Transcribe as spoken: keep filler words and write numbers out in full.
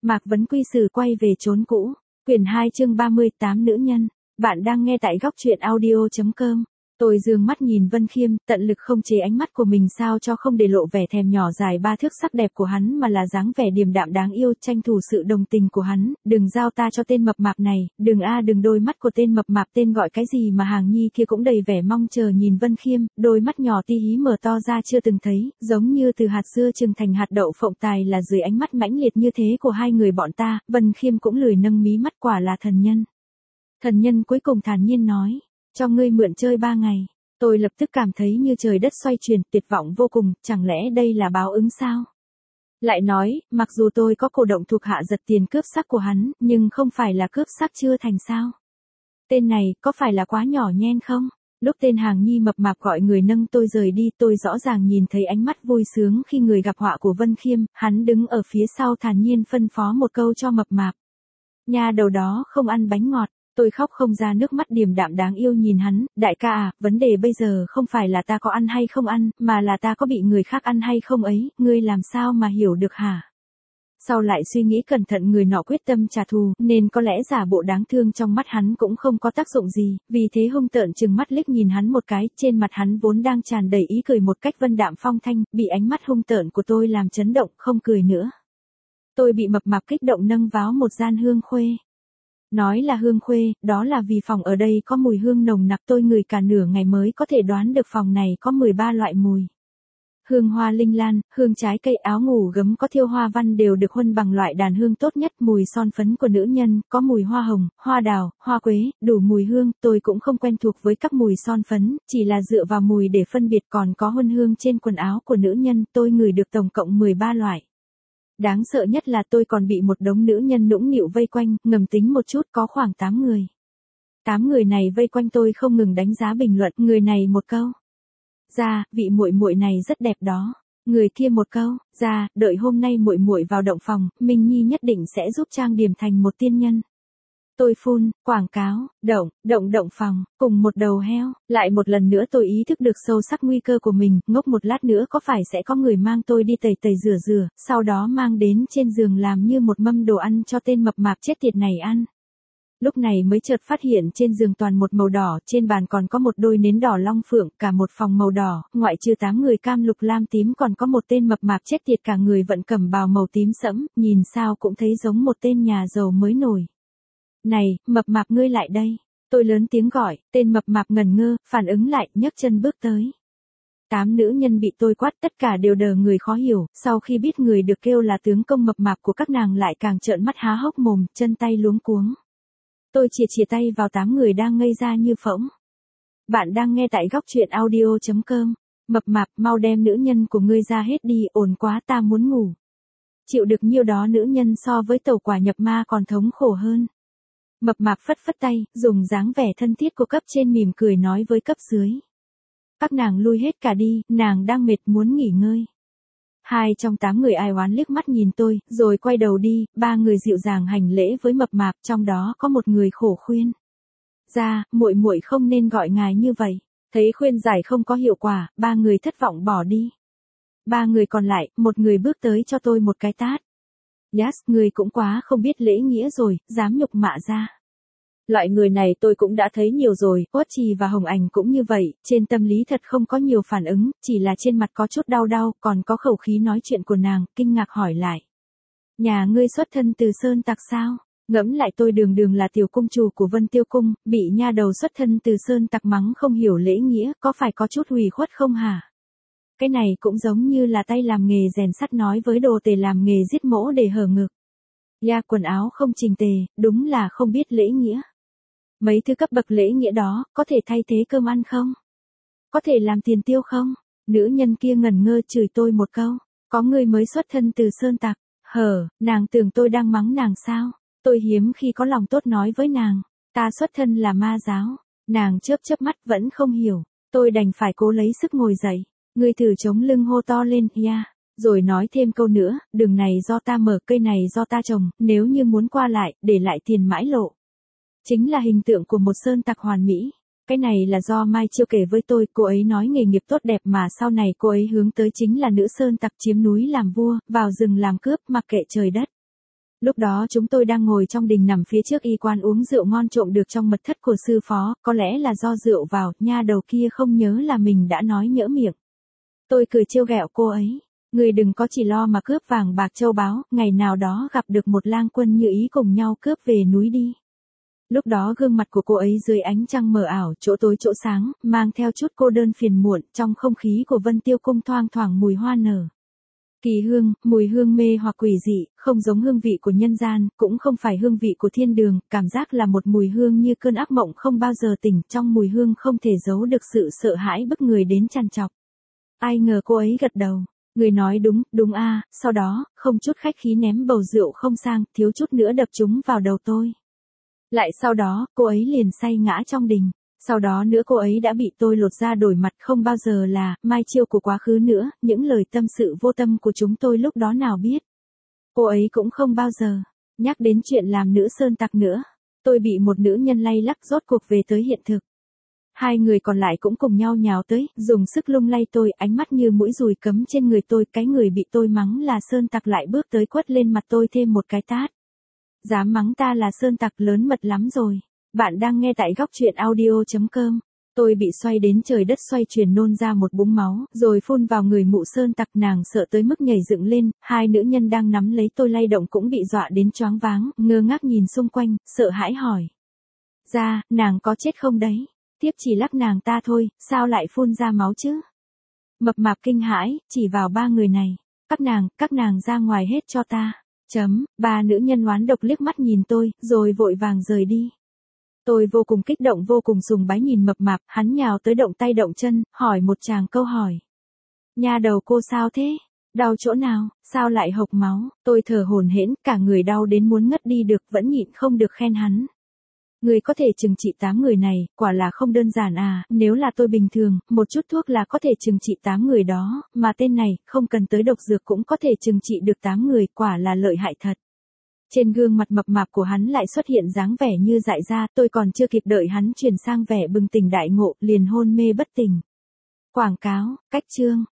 Mạc Vấn Quy Sử quay về chốn cũ. Quyển hai chương ba mươi tám nữ nhân. Bạn đang nghe tại góc truyện audio chấm com. Tôi dương mắt nhìn Vân Khiêm, tận lực không chế ánh mắt của mình sao cho không để lộ vẻ thèm nhỏ dài ba thước sắc đẹp của hắn mà là dáng vẻ điềm đạm đáng yêu, tranh thủ sự đồng tình của hắn. Đừng giao ta cho tên mập mạp này, đừng a đừng. Đôi mắt của tên mập mạp tên gọi cái gì mà Hàng Nhi kia cũng đầy vẻ mong chờ nhìn Vân Khiêm, đôi mắt nhỏ ti hí mở to ra chưa từng thấy, giống như từ hạt dưa chừng thành hạt đậu phộng. Tài là dưới ánh mắt mãnh liệt như thế của hai người bọn ta, Vân Khiêm cũng lười nâng mí mắt. Quả là thần nhân. Thần nhân cuối cùng thản nhiên nói. Cho ngươi mượn chơi ba ngày. Tôi lập tức cảm thấy như trời đất xoay chuyển, tuyệt vọng vô cùng, chẳng lẽ đây là báo ứng sao? Lại nói, mặc dù tôi có cổ động thuộc hạ giật tiền cướp sắc của hắn, nhưng không phải là cướp sắc chưa thành sao? Tên này, có phải là quá nhỏ nhen không? Lúc tên Hàng Nhi mập mạp gọi người nâng tôi rời đi, tôi rõ ràng nhìn thấy ánh mắt vui sướng khi người gặp họa của Vân Khiêm, hắn đứng ở phía sau thản nhiên phân phó một câu cho mập mạp. Nha đầu đó không ăn bánh ngọt. Tôi khóc không ra nước mắt, điềm đạm đáng yêu nhìn hắn. Đại ca à, vấn đề bây giờ không phải là ta có ăn hay không ăn, mà là ta có bị người khác ăn hay không ấy, ngươi làm sao mà hiểu được hả? Sau lại suy nghĩ cẩn thận, người nọ quyết tâm trả thù, nên có lẽ giả bộ đáng thương trong mắt hắn cũng không có tác dụng gì, vì thế hung tợn trừng mắt liếc nhìn hắn một cái, trên mặt hắn vốn đang tràn đầy ý cười một cách vân đạm phong thanh, bị ánh mắt hung tợn của tôi làm chấn động, không cười nữa. Tôi bị mập mạp kích động nâng vào một gian hương khuê. Nói là hương khuê, đó là vì phòng ở đây có mùi hương nồng nặc, tôi ngửi cả nửa ngày mới có thể đoán được phòng này có mười ba loại mùi. Hương hoa linh lan, hương trái cây, áo ngủ gấm có thiêu hoa văn đều được huân bằng loại đàn hương tốt nhất, mùi son phấn của nữ nhân, có mùi hoa hồng, hoa đào, hoa quế, đủ mùi hương, tôi cũng không quen thuộc với các mùi son phấn, chỉ là dựa vào mùi để phân biệt, còn có huân hương trên quần áo của nữ nhân, tôi ngửi được tổng cộng mười ba loại. Đáng sợ nhất là tôi còn bị một đống nữ nhân nũng nịu vây quanh, ngầm tính một chút có khoảng tám người. tám người này vây quanh tôi không ngừng đánh giá bình luận, người này một câu. Ra, vị muội muội này rất đẹp đó. Người kia một câu. Ra, đợi hôm nay muội muội vào động phòng, Minh Nhi nhất định sẽ giúp trang điểm thành một tiên nhân. Tôi phun, quảng cáo, động, động động phòng, cùng một đầu heo. Lại một lần nữa tôi ý thức được sâu sắc nguy cơ của mình, ngốc một lát nữa có phải sẽ có người mang tôi đi tẩy tẩy rửa rửa, sau đó mang đến trên giường làm như một mâm đồ ăn cho tên mập mạp chết tiệt này ăn. Lúc này mới chợt phát hiện trên giường toàn một màu đỏ, trên bàn còn có một đôi nến đỏ long phượng, cả một phòng màu đỏ, ngoại trừ tám người cam lục lam tím còn có một tên mập mạp chết tiệt cả người vận cẩm bào màu tím sẫm, nhìn sao cũng thấy giống một tên nhà giàu mới nổi. Này, mập mạp ngươi lại đây. Tôi lớn tiếng gọi, tên mập mạp ngần ngơ, phản ứng lại, nhấc chân bước tới. Tám nữ nhân bị tôi quát tất cả đều đờ người khó hiểu, sau khi biết người được kêu là tướng công mập mạp của các nàng lại càng trợn mắt há hốc mồm, chân tay luống cuống. Tôi chìa chìa tay vào tám người đang ngây ra như phỗng. Bạn đang nghe tại góc truyện audio chấm com. Mập mạp, mau đem nữ nhân của ngươi ra hết đi, ồn quá ta muốn ngủ. Chịu được nhiêu đó nữ nhân so với tẩu quả nhập ma còn thống khổ hơn. Mập mạp phất phất tay, dùng dáng vẻ thân thiết của cấp trên mỉm cười nói với cấp dưới. Các nàng lui hết cả đi, nàng đang mệt muốn nghỉ ngơi. Hai trong tám người ai oán liếc mắt nhìn tôi, rồi quay đầu đi, ba người dịu dàng hành lễ với mập mạp, trong đó có một người khổ khuyên. Ra, muội muội không nên gọi ngài như vậy. Thấy khuyên giải không có hiệu quả, ba người thất vọng bỏ đi. Ba người còn lại, một người bước tới cho tôi một cái tát. Yes, người cũng quá không biết lễ nghĩa rồi, dám nhục mạ ra. Loại người này tôi cũng đã thấy nhiều rồi, Uất Trì và Hồng Ảnh cũng như vậy, trên tâm lý thật không có nhiều phản ứng, chỉ là trên mặt có chút đau đau, còn có khẩu khí nói chuyện của nàng, kinh ngạc hỏi lại. Nhà ngươi xuất thân từ Sơn Tặc sao? Ngẫm lại tôi đường đường là tiểu cung chủ của Vân Tiêu Cung, bị nha đầu xuất thân từ Sơn Tặc mắng không hiểu lễ nghĩa, có phải có chút hủy khuất không hả? Cái này cũng giống như là tay làm nghề rèn sắt nói với đồ tể làm nghề giết mỗ để hở ngực. Ya quần áo không chỉnh tề, đúng là không biết lễ nghĩa. Mấy thứ cấp bậc lễ nghĩa đó, có thể thay thế cơm ăn không? Có thể làm tiền tiêu không? Nữ nhân kia ngẩn ngơ chửi tôi một câu. Có người mới xuất thân từ Sơn Tặc. Hở, nàng tưởng tôi đang mắng nàng sao? Tôi hiếm khi có lòng tốt nói với nàng. Ta xuất thân là ma giáo. Nàng chớp chớp mắt vẫn không hiểu. Tôi đành phải cố lấy sức ngồi dậy. Người thử chống lưng hô to lên, ya. Rồi nói thêm câu nữa, đường này do ta mở, cây này do ta trồng, nếu như muốn qua lại, để lại tiền mãi lộ. Chính là hình tượng của một Sơn Tặc hoàn mỹ. Cái này là do Mai Chiêu kể với tôi, cô ấy nói nghề nghiệp tốt đẹp mà sau này cô ấy hướng tới chính là nữ Sơn Tặc chiếm núi làm vua, vào rừng làm cướp, mặc kệ trời đất. Lúc đó chúng tôi đang ngồi trong đình nằm phía trước y quan uống rượu ngon trộm được trong mật thất của sư phó, có lẽ là do rượu vào, nha đầu kia không nhớ là mình đã nói nhỡ miệng. Tôi cười trêu ghẹo cô ấy. Người đừng có chỉ lo mà cướp vàng bạc châu báu, ngày nào đó gặp được một lang quân như ý cùng nhau cướp về núi đi. Lúc đó gương mặt của cô ấy dưới ánh trăng mờ ảo, chỗ tối chỗ sáng, mang theo chút cô đơn phiền muộn, trong không khí của Vân Tiêu Cung thoang thoảng mùi hoa nở. Kỳ hương, mùi hương mê hoặc quỷ dị, không giống hương vị của nhân gian, cũng không phải hương vị của thiên đường, cảm giác là một mùi hương như cơn ác mộng không bao giờ tỉnh, trong mùi hương không thể giấu được sự sợ hãi bức người đến trằn trọc. Ai ngờ cô ấy gật đầu. Người nói đúng, đúng a, sau đó, không chút khách khí ném bầu rượu không sang, thiếu chút nữa đập chúng vào đầu tôi. Lại sau đó, cô ấy liền say ngã trong đình. Sau đó nữa cô ấy đã bị tôi lột ra đổi mặt, không bao giờ là mai chiêu của quá khứ nữa, những lời tâm sự vô tâm của chúng tôi lúc đó nào biết. Cô ấy cũng không bao giờ nhắc đến chuyện làm nữ sơn tặc nữa. Tôi bị một nữ nhân lay lắc rốt cuộc về tới hiện thực. Hai người còn lại cũng cùng nhau nhào tới, dùng sức lung lay tôi, ánh mắt như mũi dùi cấm trên người tôi, cái người bị tôi mắng là sơn tặc lại bước tới quất lên mặt tôi thêm một cái tát. Dám mắng ta là sơn tặc lớn mật lắm rồi. Bạn đang nghe tại góc truyện audio chấm com. Tôi bị xoay đến trời đất xoay chuyển nôn ra một búng máu, rồi phun vào người mụ sơn tặc, nàng sợ tới mức nhảy dựng lên, hai nữ nhân đang nắm lấy tôi lay động cũng bị dọa đến choáng váng, ngơ ngác nhìn xung quanh, sợ hãi hỏi. Ra, nàng có chết không đấy? Tiếp chỉ lắc nàng ta thôi, sao lại phun ra máu chứ? Mập mạp kinh hãi, chỉ vào ba người này. Các nàng, các nàng ra ngoài hết cho ta. Chấm, ba nữ nhân oán độc liếc mắt nhìn tôi, rồi vội vàng rời đi. Tôi vô cùng kích động vô cùng sùng bái nhìn mập mạp, hắn nhào tới động tay động chân, hỏi một tràng câu hỏi. Nha đầu cô sao thế? Đau chỗ nào, sao lại hộc máu? Tôi thở hổn hển, cả người đau đến muốn ngất đi được, vẫn nhịn không được khen hắn. Người có thể trừng trị tám người này, quả là không đơn giản à, nếu là tôi bình thường, một chút thuốc là có thể trừng trị tám người đó, mà tên này, không cần tới độc dược cũng có thể trừng trị được tám người, quả là lợi hại thật. Trên gương mặt mập mạp của hắn lại xuất hiện dáng vẻ như dại ra, tôi còn chưa kịp đợi hắn chuyển sang vẻ bừng tỉnh đại ngộ, liền hôn mê bất tỉnh. Quảng cáo, cách chương.